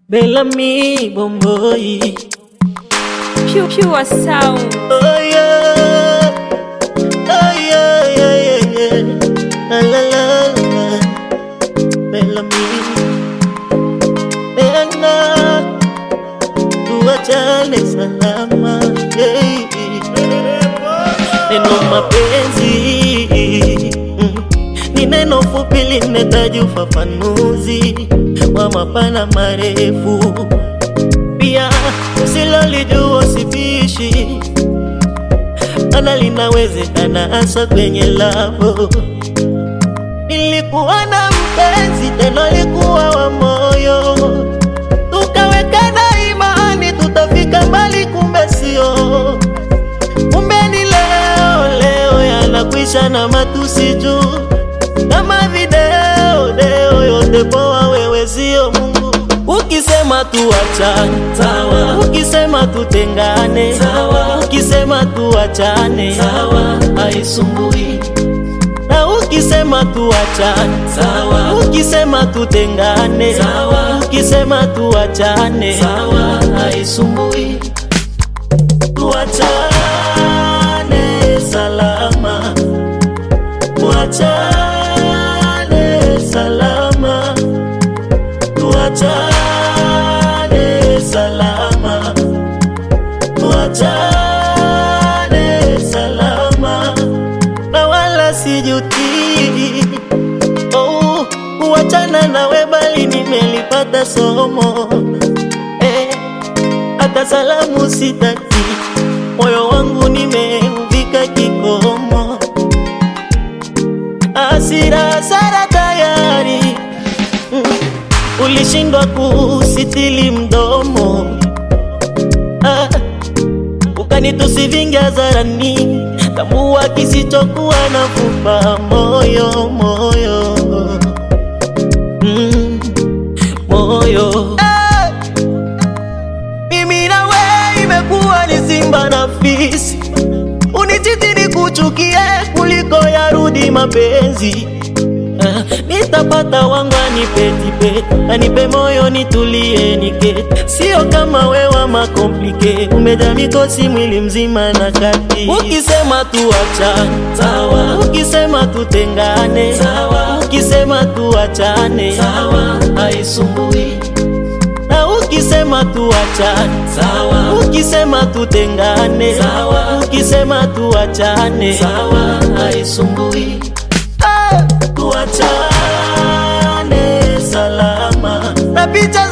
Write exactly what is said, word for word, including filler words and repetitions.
Bellamy Bomboy, Pure, pure sound. oh yeah, oh yeah, yeah, yeah, yeah. La la la la. Bellamy, Bella, tuachane salama, yeah. Neno mapenzi mm, ni neno fupi linahitaji ufafanuzi wa mapana marefu. Pia usilolijua sipishi, ana linawezekana hasa kwenye labo. Nilikuwa na mpenzi tena likuwa wa moyo, tukawekana imani tutafika mbali, kumbe sio. Kumbe ni leo leo yanakwisha na matusi juu, kama video deo yote poa, wewe sio Mungu. Ukisema tuachane sawa, ukisema tutengane sawa, ukisema tuachane sawa, haisumbui. Na ukisema tuachane sawa, ukisema tutengane sawa, ukisema tuachane sawa, haisumbui. Tuachane salama, tuachane salama, tuachane salama, tuachane salama, na wala sijuti. Oh, kuachana nawe bali nimelipata somo, eh, hata salamu sitaki, moyo wangu nimeuvika kikomo. Hasira sara tayari, mm, ulishindwa kusitili mdomo, ah, ukanitusi vingi hadharani, tambua kisichokuwa na fupa moyo moyo, mm, moyo. Ah, mimi na wewe imekuwa ni simba na fisi, unichiti ni kuchukie kuliko yarudi mapenzi. Ah, nitapata wangu anipetipe, anipe moyo nitulie nike, sio kama wewa makomplike, umeja mikosi mwili mzima na kati. Ukisema tuachane sawa, ukisema tutengane sawa, ukisema tuachane sawa, haisumbui. Na ukisema tuachane sawa, ukisema tutengane sawa, ukisema tuachane sawa, haisumbui. Ah, tuachane salama, na picha